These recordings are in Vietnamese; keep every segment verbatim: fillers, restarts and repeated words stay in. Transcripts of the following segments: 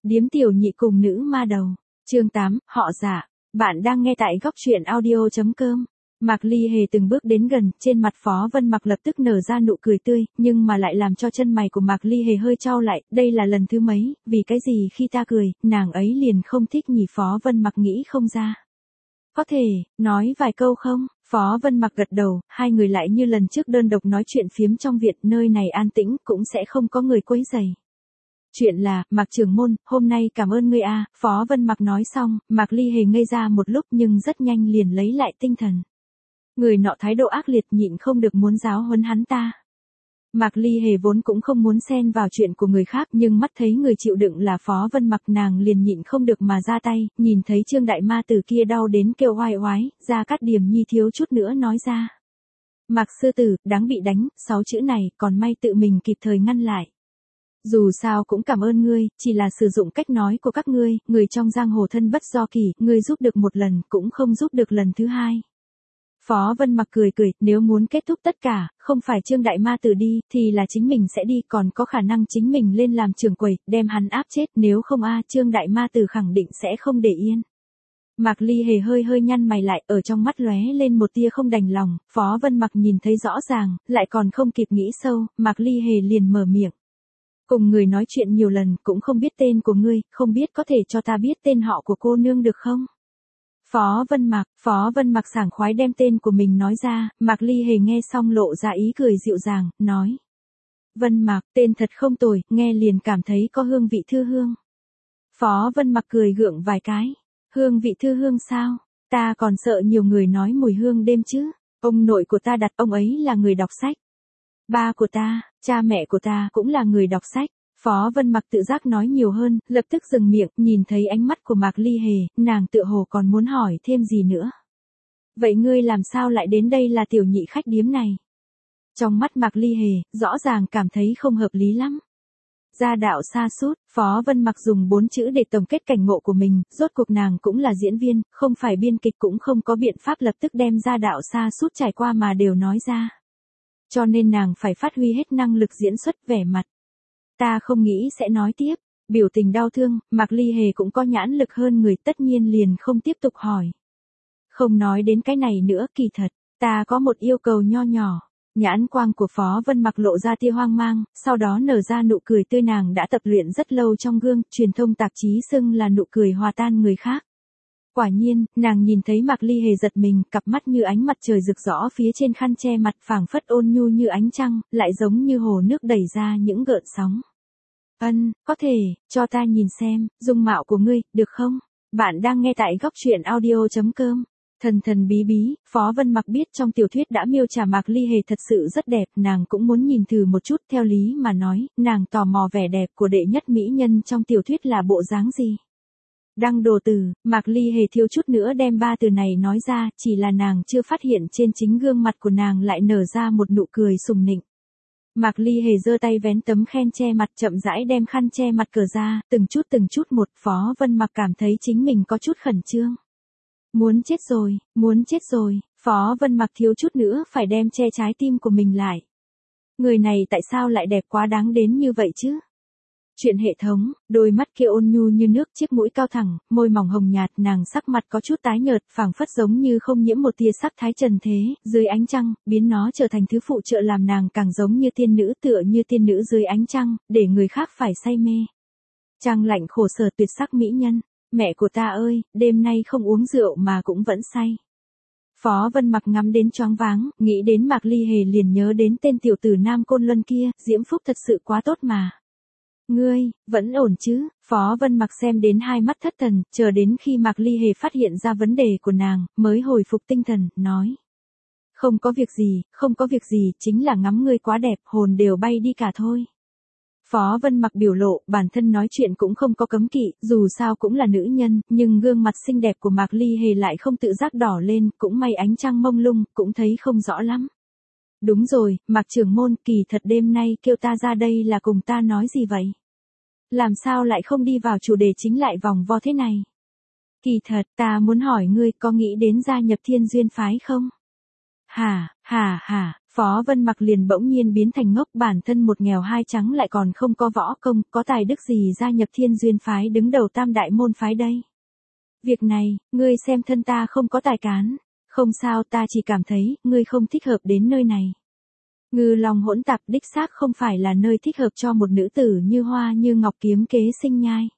Điếm tiểu nhị cùng nữ ma đầu. Chương tám, họ Dạ. Bạn đang nghe tại góc truyện audio chấm com. Mạc Ly Hề từng bước đến gần, trên mặt Phó Vân Mặc lập tức nở ra nụ cười tươi, nhưng mà lại làm cho chân mày của Mạc Ly Hề hơi chau lại, đây là lần thứ mấy, vì cái gì khi ta cười, nàng ấy liền không thích nhỉ? Phó Vân Mặc nghĩ không ra. Có thể, nói vài câu không? Phó Vân Mặc gật đầu, hai người lại như lần trước đơn độc nói chuyện phiếm trong viện, nơi này an tĩnh, cũng sẽ không có người quấy rầy. Chuyện là, Mạc trưởng môn, hôm nay cảm ơn ngươi a. Phó Vân Mặc nói xong, Mạc Ly Hề ngây ra một lúc nhưng rất nhanh liền lấy lại tinh thần. Người nọ thái độ ác liệt, nhịn không được muốn giáo huấn hắn ta. Mạc Ly Hề vốn cũng không muốn xen vào chuyện của người khác, nhưng mắt thấy người chịu đựng là Phó Vân Mặc, nàng liền nhịn không được mà ra tay, nhìn thấy Trương đại ma tử kia đau đến kêu oai oái, Gia Cát Điềm Nhi thiếu chút nữa nói ra. Mạc sư tử, đáng bị đánh, sáu chữ này, còn may tự mình kịp thời ngăn lại. Dù sao cũng cảm ơn ngươi, chỉ là sử dụng cách nói của các ngươi, người trong giang hồ thân bất do kỳ, ngươi giúp được một lần, cũng không giúp được lần thứ hai. Phó Vân Mặc cười cười, nếu muốn kết thúc tất cả, không phải Trương đại ma tử đi, thì là chính mình sẽ đi, còn có khả năng chính mình lên làm trưởng quầy, đem hắn áp chết, nếu không a, Trương đại ma tử khẳng định sẽ không để yên. Mạc Ly Hề hơi hơi nhăn mày lại, ở trong mắt lóe lên một tia không đành lòng, Phó Vân Mặc nhìn thấy rõ ràng, lại còn không kịp nghĩ sâu, Mạc Ly Hề liền mở miệng. Cùng người nói chuyện nhiều lần, cũng không biết tên của ngươi, không biết có thể cho ta biết tên họ của cô nương được không? Phó Vân Mặc, Phó Vân Mặc sảng khoái đem tên của mình nói ra, Mạc Ly Hề nghe xong lộ ra ý cười dịu dàng, nói. Vân Mặc, tên thật không tồi, nghe liền cảm thấy có hương vị thư hương. Phó Vân Mặc cười gượng vài cái. Hương vị thư hương sao? Ta còn sợ nhiều người nói mùi hương đêm chứ. Ông nội của ta đặt, ông ấy là người đọc sách. Ba của ta, cha mẹ của ta cũng là người đọc sách. Phó Vân Mặc tự giác nói nhiều hơn, lập tức dừng miệng, nhìn thấy ánh mắt của Mạc Ly Hề, nàng tựa hồ còn muốn hỏi thêm gì nữa. Vậy ngươi làm sao lại đến đây là tiểu nhị khách điếm này? Trong mắt Mạc Ly Hề, rõ ràng cảm thấy không hợp lý lắm. Gia đạo sa sút, Phó Vân Mặc dùng bốn chữ để tổng kết cảnh ngộ của mình, rốt cuộc nàng cũng là diễn viên, không phải biên kịch, cũng không có biện pháp lập tức đem gia đạo sa sút trải qua mà đều nói ra. Cho nên nàng phải phát huy hết năng lực diễn xuất, vẻ mặt. Ta không nghĩ sẽ nói tiếp, biểu tình đau thương, Mạc Ly Hề cũng có nhãn lực hơn người, tất nhiên liền không tiếp tục hỏi. Không nói đến cái này nữa, kỳ thật, ta có một yêu cầu nho nhỏ. Nhãn quang của Phó Vân Mặc lộ ra tia hoang mang, sau đó nở ra nụ cười tươi, nàng đã tập luyện rất lâu trong gương, truyền thông tạp chí xưng là nụ cười hòa tan người khác. Quả nhiên, nàng nhìn thấy Mạc Ly Hề giật mình, cặp mắt như ánh mặt trời rực rõ phía trên khăn che mặt, phảng phất ôn nhu như ánh trăng, lại giống như hồ nước đẩy ra những gợn sóng. Ân, có thể, cho ta nhìn xem, dung mạo của ngươi, được không? Bạn đang nghe tại góc truyện audio chấm com. Thần thần bí bí, Phó Vân Mặc biết trong tiểu thuyết đã miêu tả Mạc Ly Hề thật sự rất đẹp, nàng cũng muốn nhìn thử một chút, theo lý mà nói, nàng tò mò vẻ đẹp của đệ nhất mỹ nhân trong tiểu thuyết là bộ dáng gì. Đăng đồ từ, Mạc Ly Hề thiếu chút nữa đem ba từ này nói ra, chỉ là nàng chưa phát hiện trên chính gương mặt của nàng lại nở ra một nụ cười sùng nịnh. Mạc Ly Hề giơ tay vén tấm khen che mặt, chậm rãi đem khăn che mặt cởi ra, từng chút từng chút một. Phó Vân Mặc cảm thấy chính mình có chút khẩn trương. Muốn chết rồi, muốn chết rồi, Phó Vân Mặc thiếu chút nữa phải đem che trái tim của mình lại. Người này tại sao lại đẹp quá đáng đến như vậy chứ? Chuyện hệ thống, đôi mắt kia ôn nhu như nước, chiếc mũi cao thẳng, môi mỏng hồng nhạt, nàng sắc mặt có chút tái nhợt, phảng phất giống như không nhiễm một tia sắc thái trần thế, dưới ánh trăng, biến nó trở thành thứ phụ trợ làm nàng càng giống như tiên nữ, tựa như tiên nữ dưới ánh trăng, để người khác phải say mê. Trăng lạnh khổ sở, tuyệt sắc mỹ nhân, mẹ của ta ơi, đêm nay không uống rượu mà cũng vẫn say. Phó Vân Mặc ngắm đến choáng váng, nghĩ đến Mạc Ly Hề liền nhớ đến tên tiểu tử Nam Côn Luân kia, diễm phúc thật sự quá tốt mà. Ngươi, vẫn ổn chứ? Phó Vân Mặc xem đến hai mắt thất thần, chờ đến khi Mạc Ly Hề phát hiện ra vấn đề của nàng, mới hồi phục tinh thần, nói. Không có việc gì, không có việc gì, chính là ngắm ngươi quá đẹp, hồn đều bay đi cả thôi. Phó Vân Mặc biểu lộ, bản thân nói chuyện cũng không có cấm kỵ, dù sao cũng là nữ nhân, nhưng gương mặt xinh đẹp của Mạc Ly Hề lại không tự giác đỏ lên, cũng may ánh trăng mông lung, cũng thấy không rõ lắm. Đúng rồi, Mạc trưởng môn, kỳ thật đêm nay kêu ta ra đây là cùng ta nói gì vậy? Làm sao lại không đi vào chủ đề chính lại vòng vo thế này? Kỳ thật, ta muốn hỏi ngươi có nghĩ đến gia nhập Thiên Duyên phái không? Hả, hả hả, Phó Vân Mặc liền bỗng nhiên biến thành ngốc, bản thân một nghèo hai trắng lại còn không có võ công, có tài đức gì gia nhập Thiên Duyên phái đứng đầu tam đại môn phái đây. Việc này, ngươi xem thân ta không có tài cán. Không sao, ta chỉ cảm thấy, ngươi không thích hợp đến nơi này. Ngư Long hỗn tạp đích xác không phải là nơi thích hợp cho một nữ tử như hoa như ngọc kiếm kế sinh nhai.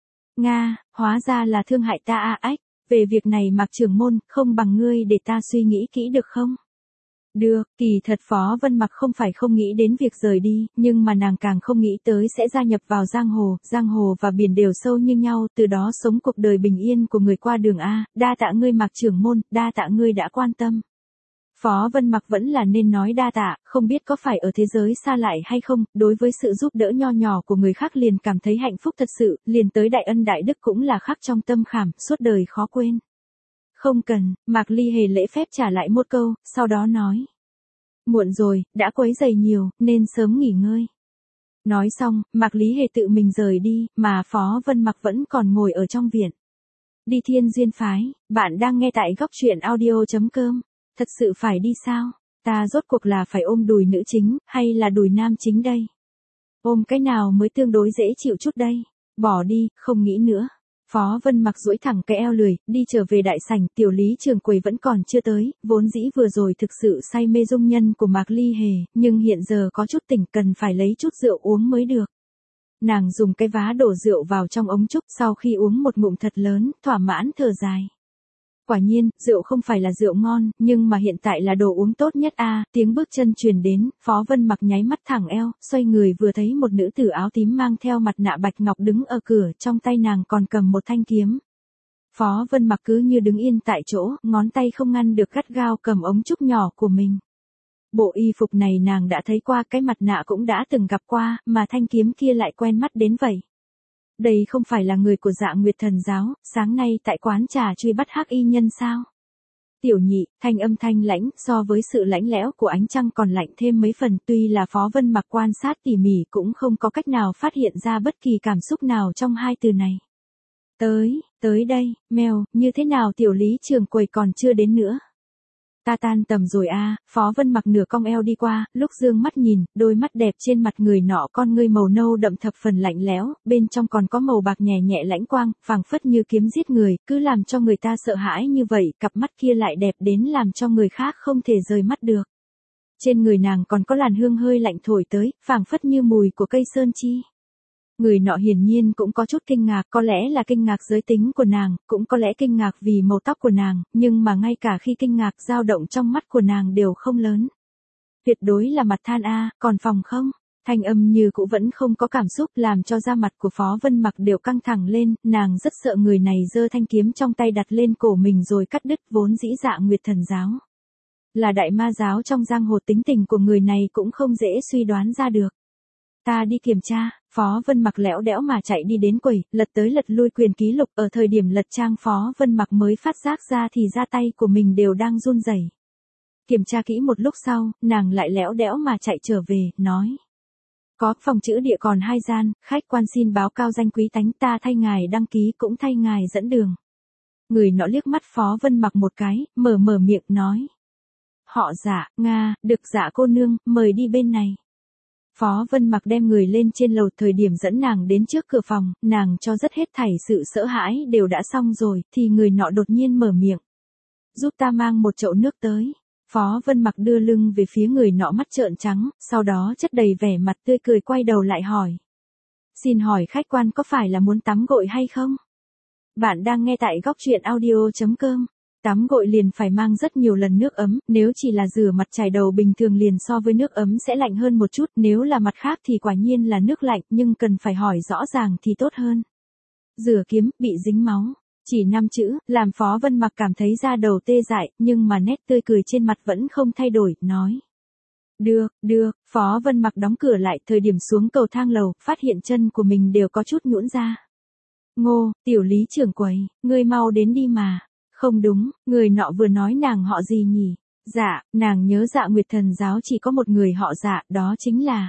Nga, hóa ra là thương hại ta a ách, về việc này Mạc trưởng môn, không bằng ngươi để ta suy nghĩ kỹ được không? Được, kỳ thật Phó Vân Mặc không phải không nghĩ đến việc rời đi, nhưng mà nàng càng không nghĩ tới sẽ gia nhập vào giang hồ, giang hồ và biển đều sâu như nhau, từ đó sống cuộc đời bình yên của người qua đường A, đa tạ ngươi Mạc trưởng môn, đa tạ ngươi đã quan tâm. Phó Vân Mặc vẫn là nên nói đa tạ, không biết có phải ở thế giới xa lại hay không, đối với sự giúp đỡ nho nhỏ của người khác liền cảm thấy hạnh phúc thật sự, liền tới đại ân đại đức cũng là khắc trong tâm khảm, suốt đời khó quên. Không cần, Mạc Ly hề lễ phép trả lại một câu, sau đó nói. Muộn rồi, đã quấy rầy nhiều, nên sớm nghỉ ngơi. Nói xong, Mạc Lý hề tự mình rời đi, mà Phó Vân Mặc vẫn còn ngồi ở trong viện. Đi Thiên Duyên phái, bạn đang nghe tại góc truyện audio chấm com. Thật sự phải đi sao? Ta rốt cuộc là phải ôm đùi nữ chính, hay là đùi nam chính đây? Ôm cái nào mới tương đối dễ chịu chút đây? Bỏ đi, không nghĩ nữa. Phó Vân Mặc duỗi thẳng cái eo lười, đi trở về đại sảnh, tiểu lý trường quầy vẫn còn chưa tới, vốn dĩ vừa rồi thực sự say mê dung nhân của Mạc Ly hề, nhưng hiện giờ có chút tỉnh cần phải lấy chút rượu uống mới được. Nàng dùng cái vá đổ rượu vào trong ống trúc sau khi uống một ngụm thật lớn, thỏa mãn thở dài. Quả nhiên, rượu không phải là rượu ngon, nhưng mà hiện tại là đồ uống tốt nhất a. À, tiếng bước chân truyền đến, Phó Vân Mặc nháy mắt thẳng eo, xoay người vừa thấy một nữ tử áo tím mang theo mặt nạ bạch ngọc đứng ở cửa, trong tay nàng còn cầm một thanh kiếm. Phó Vân Mặc cứ như đứng yên tại chỗ, ngón tay không ngăn được gắt gao cầm ống trúc nhỏ của mình. Bộ y phục này nàng đã thấy qua, cái mặt nạ cũng đã từng gặp qua, mà thanh kiếm kia lại quen mắt đến vậy. Đây không phải là người của Dạ Nguyệt Thần giáo, sáng nay tại quán trà truy bắt hắc y nhân sao? Tiểu nhị, thanh âm thanh lãnh, so với sự lãnh lẽo của ánh trăng còn lạnh thêm mấy phần, tuy là Phó Vân Mặc quan sát tỉ mỉ cũng không có cách nào phát hiện ra bất kỳ cảm xúc nào trong hai từ này. Tới, tới đây, mèo, như thế nào tiểu lý trường quầy còn chưa đến nữa? Ta tan tầm rồi a. À, Phó Vân Mặc nửa cong eo đi qua, lúc dương mắt nhìn, đôi mắt đẹp trên mặt người nọ con ngươi màu nâu đậm thập phần lạnh lẽo, bên trong còn có màu bạc nhẹ nhẹ lãnh quang, phảng phất như kiếm giết người, cứ làm cho người ta sợ hãi như vậy, cặp mắt kia lại đẹp đến làm cho người khác không thể rời mắt được. Trên người nàng còn có làn hương hơi lạnh thổi tới, phảng phất như mùi của cây sơn chi. Người nọ hiển nhiên cũng có chút kinh ngạc, có lẽ là kinh ngạc giới tính của nàng, cũng có lẽ kinh ngạc vì màu tóc của nàng, nhưng mà ngay cả khi kinh ngạc dao động trong mắt của nàng đều không lớn. Tuyệt đối là mặt than a, còn phòng không? Thanh âm như cũ vẫn không có cảm xúc, làm cho da mặt của Phó Vân Mặc đều căng thẳng lên, nàng rất sợ người này giơ thanh kiếm trong tay đặt lên cổ mình rồi cắt đứt, vốn dĩ Dạ Nguyệt Thần giáo. Là đại ma giáo trong giang hồ, tính tình của người này cũng không dễ suy đoán ra được. Ta đi kiểm tra. Phó Vân Mặc lẽo đẽo mà chạy đi đến quầy, lật tới lật lui quyền ký lục, ở thời điểm lật trang Phó Vân Mặc mới phát giác ra thì da tay của mình đều đang run rẩy. Kiểm tra kỹ một lúc sau, nàng lại lẽo đẽo mà chạy trở về, nói. Có, phòng chữ địa còn hai gian, khách quan xin báo cao danh quý tánh, ta thay ngài đăng ký cũng thay ngài dẫn đường. Người nọ liếc mắt Phó Vân Mặc một cái, mở mở miệng nói. Họ Dạ, Nga, được Dạ cô nương, mời đi bên này. Phó Vân Mặc đem người lên trên lầu, thời điểm dẫn nàng đến trước cửa phòng, nàng cho rất hết thảy sự sợ hãi đều đã xong rồi, thì người nọ đột nhiên mở miệng. Giúp ta mang một chậu nước tới. Phó Vân Mặc đưa lưng về phía người nọ mắt trợn trắng, sau đó chất đầy vẻ mặt tươi cười quay đầu lại hỏi. Xin hỏi khách quan có phải là muốn tắm gội hay không? Bạn đang nghe tại góc truyện audio chấm com. Tắm gội liền phải mang rất nhiều lần nước ấm, nếu chỉ là rửa mặt chải đầu bình thường liền so với nước ấm sẽ lạnh hơn một chút, nếu là mặt khác thì quả nhiên là nước lạnh, nhưng cần phải hỏi rõ ràng thì tốt hơn. Rửa kiếm, bị dính máu. Chỉ năm chữ, làm Phó Vân Mặc cảm thấy da đầu tê dại, nhưng mà nét tươi cười trên mặt vẫn không thay đổi, nói. Được, được, Phó Vân Mặc đóng cửa lại, thời điểm xuống cầu thang lầu, phát hiện chân của mình đều có chút nhũn ra. Ngô, tiểu lý trưởng quầy, ngươi mau đến đi mà. Không đúng, người nọ vừa nói nàng họ gì nhỉ? Dạ, nàng nhớ Dạ Nguyệt Thần giáo chỉ có một người họ Dạ, đó chính là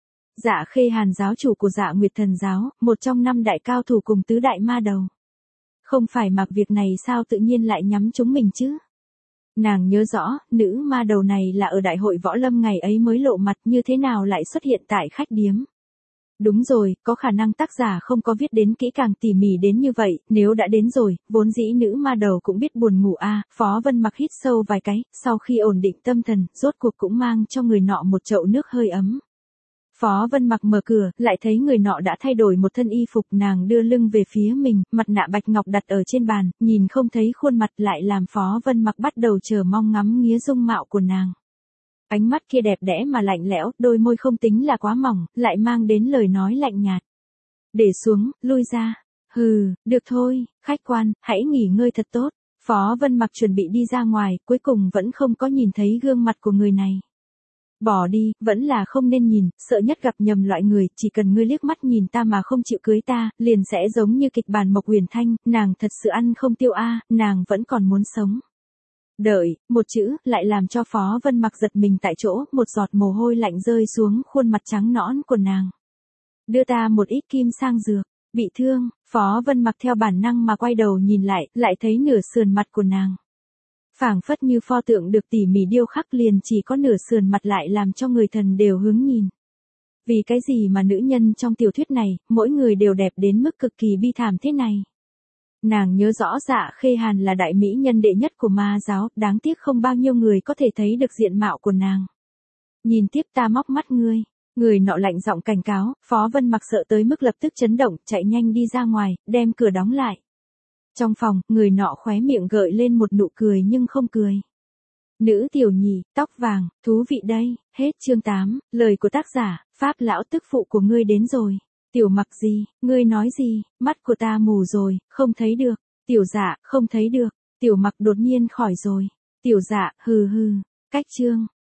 Dạ Khê Hàn, giáo chủ của Dạ Nguyệt Thần giáo, một trong năm đại cao thủ cùng tứ đại ma đầu. Không phải mặc việc này sao tự nhiên lại nhắm chúng mình chứ? Nàng nhớ rõ, nữ ma đầu này là ở đại hội võ lâm ngày ấy mới lộ mặt, như thế nào lại xuất hiện tại khách điếm. Đúng rồi, có khả năng tác giả không có viết đến kỹ càng tỉ mỉ đến như vậy, nếu đã đến rồi, vốn dĩ nữ ma đầu cũng biết buồn ngủ a. Phó Vân Mặc hít sâu vài cái, sau khi ổn định tâm thần, rốt cuộc cũng mang cho người nọ một chậu nước hơi ấm. Phó Vân Mặc mở cửa, lại thấy người nọ đã thay đổi một thân y phục, nàng đưa lưng về phía mình, mặt nạ bạch ngọc đặt ở trên bàn, nhìn không thấy khuôn mặt lại làm Phó Vân Mặc bắt đầu chờ mong ngắm nghía dung mạo của nàng. Ánh mắt kia đẹp đẽ mà lạnh lẽo, đôi môi không tính là quá mỏng, lại mang đến lời nói lạnh nhạt. Để xuống, lui ra. Hừ, được thôi, khách quan, hãy nghỉ ngơi thật tốt. Phó Vân Mặc chuẩn bị đi ra ngoài, cuối cùng vẫn không có nhìn thấy gương mặt của người này. Bỏ đi, vẫn là không nên nhìn, sợ nhất gặp nhầm loại người, chỉ cần ngươi liếc mắt nhìn ta mà không chịu cưới ta, liền sẽ giống như kịch bản Mộc Huyền Thanh, nàng thật sự ăn không tiêu a, nàng vẫn còn muốn sống. Đợi, một chữ, lại làm cho Phó Vân Mặc giật mình tại chỗ, một giọt mồ hôi lạnh rơi xuống khuôn mặt trắng nõn của nàng. Đưa ta một ít kim sang dược, bị thương, Phó Vân Mặc theo bản năng mà quay đầu nhìn lại, lại thấy nửa sườn mặt của nàng. Phảng phất như pho tượng được tỉ mỉ điêu khắc, liền chỉ có nửa sườn mặt lại làm cho người thần đều hướng nhìn. Vì cái gì mà nữ nhân trong tiểu thuyết này, mỗi người đều đẹp đến mức cực kỳ bi thảm thế này. Nàng nhớ rõ Dạ Khê Hàn là đại mỹ nhân đệ nhất của ma giáo, đáng tiếc không bao nhiêu người có thể thấy được diện mạo của nàng. Nhìn tiếp ta móc mắt ngươi. Người nọ lạnh giọng cảnh cáo, Phó Vân Mặc sợ tới mức lập tức chấn động, chạy nhanh đi ra ngoài, đem cửa đóng lại. Trong phòng, người nọ khóe miệng gợi lên một nụ cười nhưng không cười. Nữ tiểu nhị, tóc vàng, thú vị đây, hết chương tám, lời của tác giả, Pháp lão tức phụ của ngươi đến rồi. Tiểu Mặc gì, ngươi nói gì, mắt của ta mù rồi, không thấy được. Tiểu Dạ, không thấy được. Tiểu Mặc đột nhiên khỏi rồi. Tiểu Dạ, hừ hừ, cách chương.